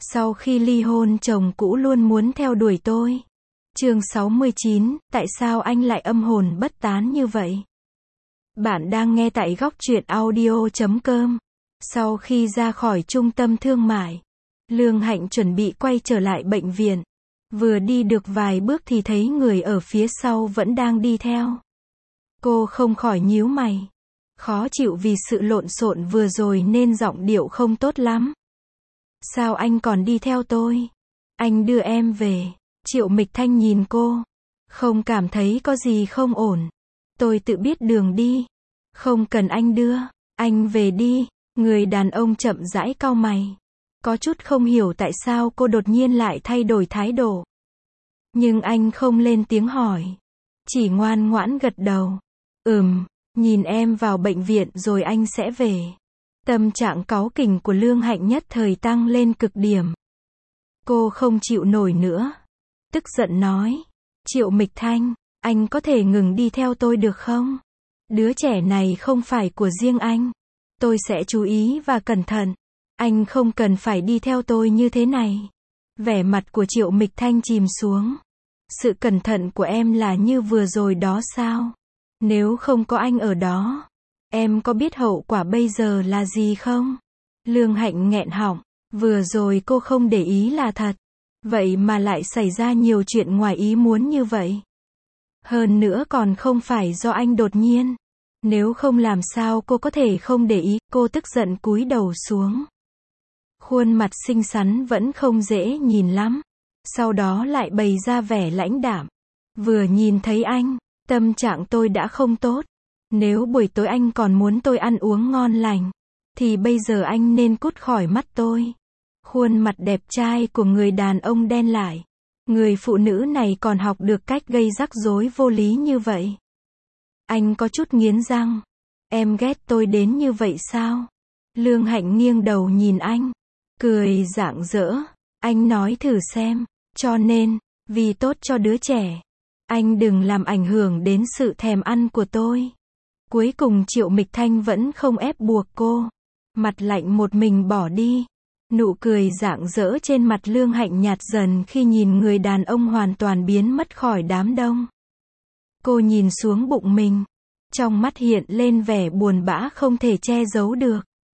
Sau khi ly hôn chồng cũ luôn muốn theo đuổi tôi. Chương 69, tại sao anh lại âm hồn bất tán như vậy? Bạn đang nghe tại góc truyện audio.com. Sau khi ra khỏi trung tâm thương mại, Lương Hạnh chuẩn bị quay trở lại bệnh viện. Vừa đi được vài bước thì thấy người ở phía sau vẫn đang đi theo. Cô không khỏi nhíu mày. Khó chịu vì sự lộn xộn vừa rồi nên giọng điệu không tốt lắm. Sao anh còn đi theo tôi? Anh đưa em về. Triệu Mịch Thanh nhìn cô. Không cảm thấy có gì không ổn. Tôi tự biết đường đi. Không cần anh đưa. Anh về đi. Người đàn ông chậm rãi cau mày. Có chút không hiểu tại sao cô đột nhiên lại thay đổi thái độ. Nhưng anh không lên tiếng hỏi. Chỉ ngoan ngoãn gật đầu. Nhìn em vào bệnh viện rồi anh sẽ về. Tâm trạng cáu kỉnh của Lương Hạnh nhất thời tăng lên cực điểm. Cô không chịu nổi nữa. Tức giận nói. Triệu Mịch Thanh, anh có thể ngừng đi theo tôi được không? Đứa trẻ này không phải của riêng anh. Tôi sẽ chú ý và cẩn thận. Anh không cần phải đi theo tôi như thế này. Vẻ mặt của Triệu Mịch Thanh chìm xuống. Sự cẩn thận của em là như vừa rồi đó sao? Nếu không có anh ở đó, em có biết hậu quả bây giờ là gì không? Lương Hạnh nghẹn họng. Vừa rồi cô không để ý là thật. Vậy mà lại xảy ra nhiều chuyện ngoài ý muốn như vậy. Hơn nữa còn không phải do anh đột nhiên. Nếu không làm sao cô có thể không để ý. Cô tức giận cúi đầu xuống. Khuôn mặt xinh xắn vẫn không dễ nhìn lắm. Sau đó lại bày ra vẻ lãnh đạm. Vừa nhìn thấy anh, tâm trạng tôi đã không tốt. Nếu buổi tối anh còn muốn tôi ăn uống ngon lành, thì bây giờ anh nên cút khỏi mắt tôi. Khuôn mặt đẹp trai của người đàn ông đen lại. Người phụ nữ này còn học được cách gây rắc rối vô lý như vậy. Anh có chút nghiến răng. Em ghét tôi đến như vậy sao? Lương Hạnh nghiêng đầu nhìn anh. Cười rạng rỡ. Anh nói thử xem. Cho nên, vì tốt cho đứa trẻ, anh đừng làm ảnh hưởng đến sự thèm ăn của tôi. Cuối cùng Triệu Mịch Thanh vẫn không ép buộc cô. Mặt lạnh một mình bỏ đi. Nụ cười rạng rỡ trên mặt Lương Hạnh nhạt dần khi nhìn người đàn ông hoàn toàn biến mất khỏi đám đông. Cô nhìn xuống bụng mình. Trong mắt hiện lên vẻ buồn bã không thể che giấu được.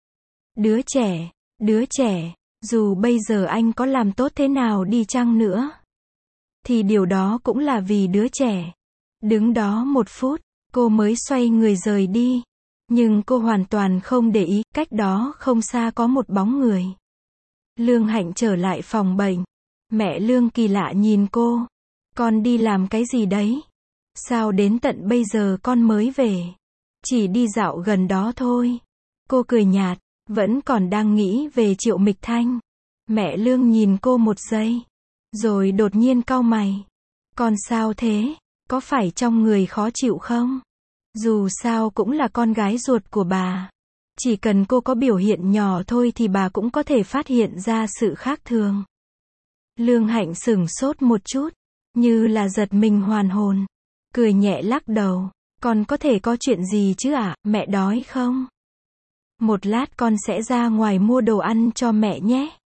Đứa trẻ, dù bây giờ anh có làm tốt thế nào đi chăng nữa, thì điều đó cũng là vì đứa trẻ. Đứng đó một phút, cô mới xoay người rời đi. Nhưng cô hoàn toàn không để ý, cách đó không xa có một bóng người. Lương Hạnh trở lại phòng bệnh. Mẹ Lương kỳ lạ nhìn cô. Con đi làm cái gì đấy? Sao đến tận bây giờ con mới về? Chỉ đi dạo gần đó thôi. Cô cười nhạt, vẫn còn đang nghĩ về Triệu Mịch Thanh. Mẹ Lương nhìn cô một giây, rồi đột nhiên cau mày. Con sao thế? Có phải trong người khó chịu không? Dù sao cũng là con gái ruột của bà. Chỉ cần cô có biểu hiện nhỏ thôi thì bà cũng có thể phát hiện ra sự khác thường. Lương Hạnh sửng sốt một chút, như là giật mình hoàn hồn. Cười nhẹ lắc đầu. Con có thể có chuyện gì chứ ạ? Mẹ đói không? Một lát con sẽ ra ngoài mua đồ ăn cho mẹ nhé.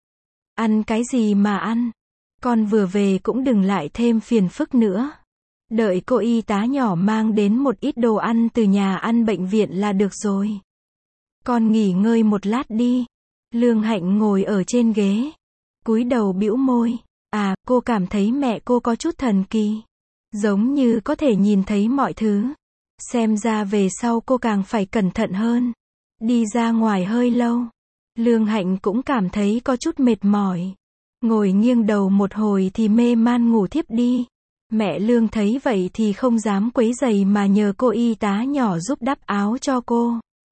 Ăn cái gì mà ăn? Con vừa về cũng đừng lại thêm phiền phức nữa. Đợi cô y tá nhỏ mang đến một ít đồ ăn từ nhà ăn bệnh viện là được rồi. Con nghỉ ngơi một lát đi. Lương Hạnh ngồi ở trên ghế, cúi đầu bĩu môi. Cô cảm thấy mẹ cô có chút thần kỳ. Giống như có thể nhìn thấy mọi thứ. Xem ra về sau cô càng phải cẩn thận hơn. Đi ra ngoài hơi lâu. Lương Hạnh cũng cảm thấy có chút mệt mỏi. Ngồi nghiêng đầu một hồi thì mê man ngủ thiếp đi. Mẹ Lương thấy vậy thì không dám quấy rầy mà nhờ cô y tá nhỏ giúp đắp áo cho cô.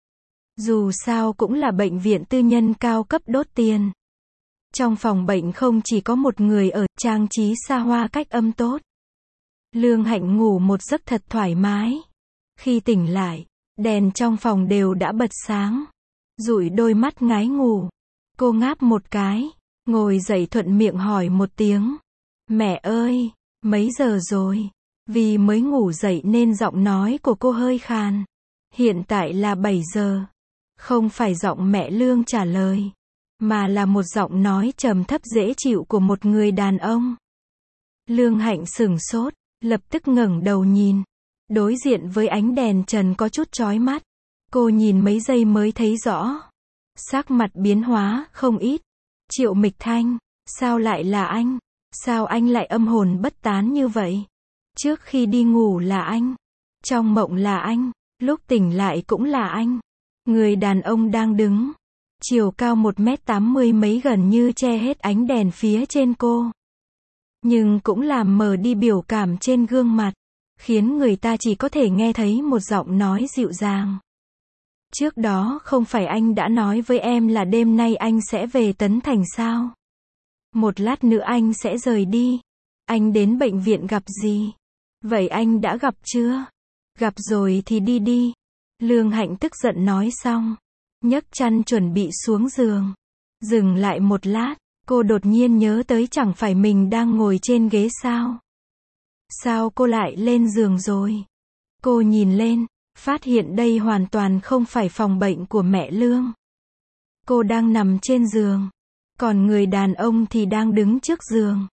Dù sao cũng là bệnh viện tư nhân cao cấp đốt tiền. Trong phòng bệnh không chỉ có một người ở, trang trí xa hoa cách âm tốt. Lương Hạnh ngủ một giấc thật thoải mái. Khi tỉnh lại, đèn trong phòng đều đã bật sáng. Dụi đôi mắt ngái ngủ. Cô ngáp một cái, ngồi dậy thuận miệng hỏi một tiếng. Mẹ ơi, mấy giờ rồi? Vì mới ngủ dậy nên giọng nói của cô hơi khàn. Hiện tại là 7 giờ. Không phải giọng mẹ Lương trả lời. mà là một giọng nói trầm thấp dễ chịu của một người đàn ông. Lương Hạnh sửng sốt, lập tức ngẩng đầu nhìn. Đối diện với ánh đèn trần có chút chói mắt. Cô nhìn mấy giây mới thấy rõ. Sắc mặt biến hóa không ít. Triệu Mịch Thanh, sao lại là anh? Sao anh lại âm hồn bất tán như vậy? Trước khi đi ngủ là anh. Trong mộng là anh. Lúc tỉnh lại cũng là anh. Người đàn ông đang đứng. Chiều cao 1m80 mấy gần như che hết ánh đèn phía trên cô. Nhưng cũng làm mờ đi biểu cảm trên gương mặt. Khiến người ta chỉ có thể nghe thấy một giọng nói dịu dàng. Trước đó không phải anh đã nói với em là đêm nay anh sẽ về Tấn Thành sao? Một lát nữa anh sẽ rời đi. Anh đến bệnh viện gặp gì? Vậy anh đã gặp chưa? Gặp rồi thì đi đi. Lương Hạnh tức giận nói xong. Nhấc chăn chuẩn bị xuống giường. Dừng lại một lát, cô đột nhiên nhớ tới chẳng phải mình đang ngồi trên ghế sao? Sao cô lại lên giường rồi? Cô nhìn lên, phát hiện đây hoàn toàn không phải phòng bệnh của mẹ Lương. Cô đang nằm trên giường, còn người đàn ông thì đang đứng trước giường.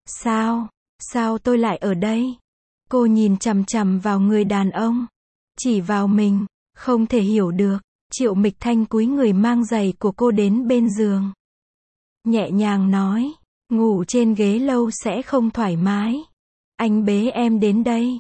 Sao tôi lại ở đây? Cô nhìn chằm chằm vào người đàn ông, chỉ vào mình, không thể hiểu được. Triệu Mịch Thanh cúi người mang giày của cô đến bên giường. Nhẹ nhàng nói, ngủ trên ghế lâu sẽ không thoải mái. Anh bế em đến đây.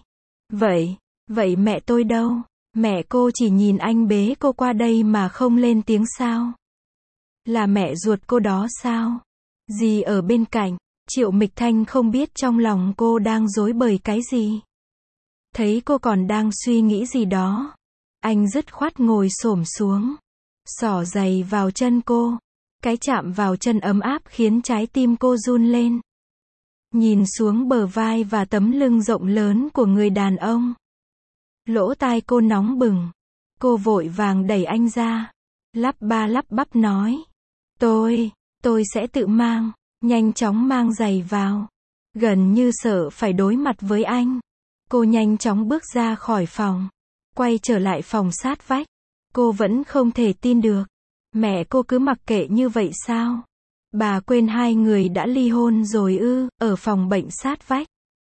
Vậy mẹ tôi đâu? Mẹ cô chỉ nhìn anh bế cô qua đây mà không lên tiếng sao? Là mẹ ruột cô đó sao? Dì ở bên cạnh. Triệu Mịch Thanh không biết trong lòng cô đang rối bời cái gì. Thấy cô còn đang suy nghĩ gì đó. Anh dứt khoát ngồi xổm xuống. Xỏ giày vào chân cô. Cái chạm vào chân ấm áp khiến trái tim cô run lên. Nhìn xuống bờ vai và tấm lưng rộng lớn của người đàn ông. Lỗ tai cô nóng bừng. Cô vội vàng đẩy anh ra. Lắp ba lắp bắp nói. Tôi sẽ tự mang. Nhanh chóng mang giày vào. Gần như sợ phải đối mặt với anh. Cô nhanh chóng bước ra khỏi phòng. Quay trở lại phòng sát vách. Cô vẫn không thể tin được. Mẹ cô cứ mặc kệ như vậy sao? Bà quên hai người đã ly hôn rồi ư? Ở phòng bệnh sát vách.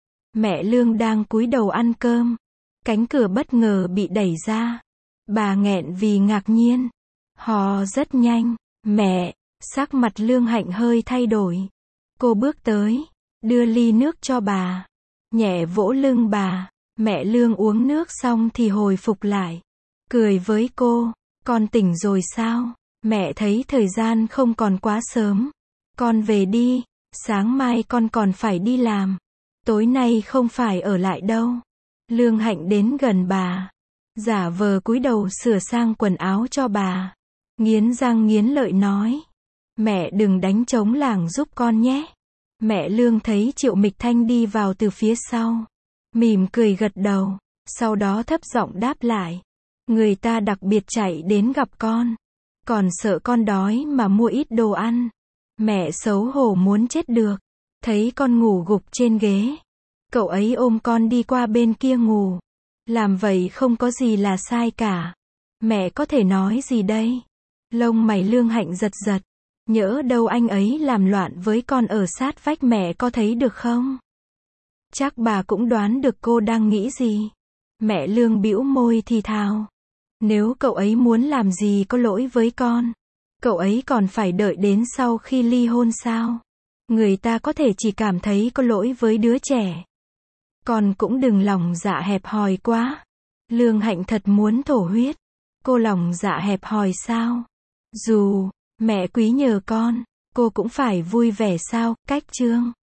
Mẹ Lương đang cúi đầu ăn cơm. Cánh cửa bất ngờ bị đẩy ra. Bà nghẹn vì ngạc nhiên. Hò rất nhanh. Mẹ, sắc mặt Lương Hạnh hơi thay đổi. Cô bước tới, đưa ly nước cho bà. Nhẹ vỗ lưng bà. Mẹ Lương uống nước xong thì hồi phục lại. Cười với cô. Con tỉnh rồi sao? Mẹ thấy thời gian không còn quá sớm. Con về đi. Sáng mai con còn phải đi làm. Tối nay không phải ở lại đâu. Lương Hạnh đến gần bà. Giả vờ cúi đầu sửa sang quần áo cho bà. Nghiến răng nghiến lợi nói. Mẹ đừng đánh trống lảng giúp con nhé. Mẹ Lương thấy Triệu Mịch Thanh đi vào từ phía sau. Mỉm cười gật đầu. Sau đó thấp giọng đáp lại. Người ta đặc biệt chạy đến gặp con. Còn sợ con đói mà mua ít đồ ăn. Mẹ xấu hổ muốn chết được. Thấy con ngủ gục trên ghế. Cậu ấy ôm con đi qua bên kia ngủ. Làm vậy không có gì là sai cả. Mẹ có thể nói gì đây? Lông mày Lương Hạnh giật giật. Nhỡ đâu anh ấy làm loạn với con ở sát vách, mẹ có thấy được không? Chắc bà cũng đoán được cô đang nghĩ gì. Mẹ Lương bĩu môi thì thào. Nếu cậu ấy muốn làm gì có lỗi với con, cậu ấy còn phải đợi đến sau khi ly hôn sao? Người ta có thể chỉ cảm thấy có lỗi với đứa trẻ. Con cũng đừng lòng dạ hẹp hòi quá. Lương Hạnh thật muốn thổ huyết. Cô lòng dạ hẹp hòi sao? Dù mẹ quý nhờ con, cô cũng phải vui vẻ sao? Cách chương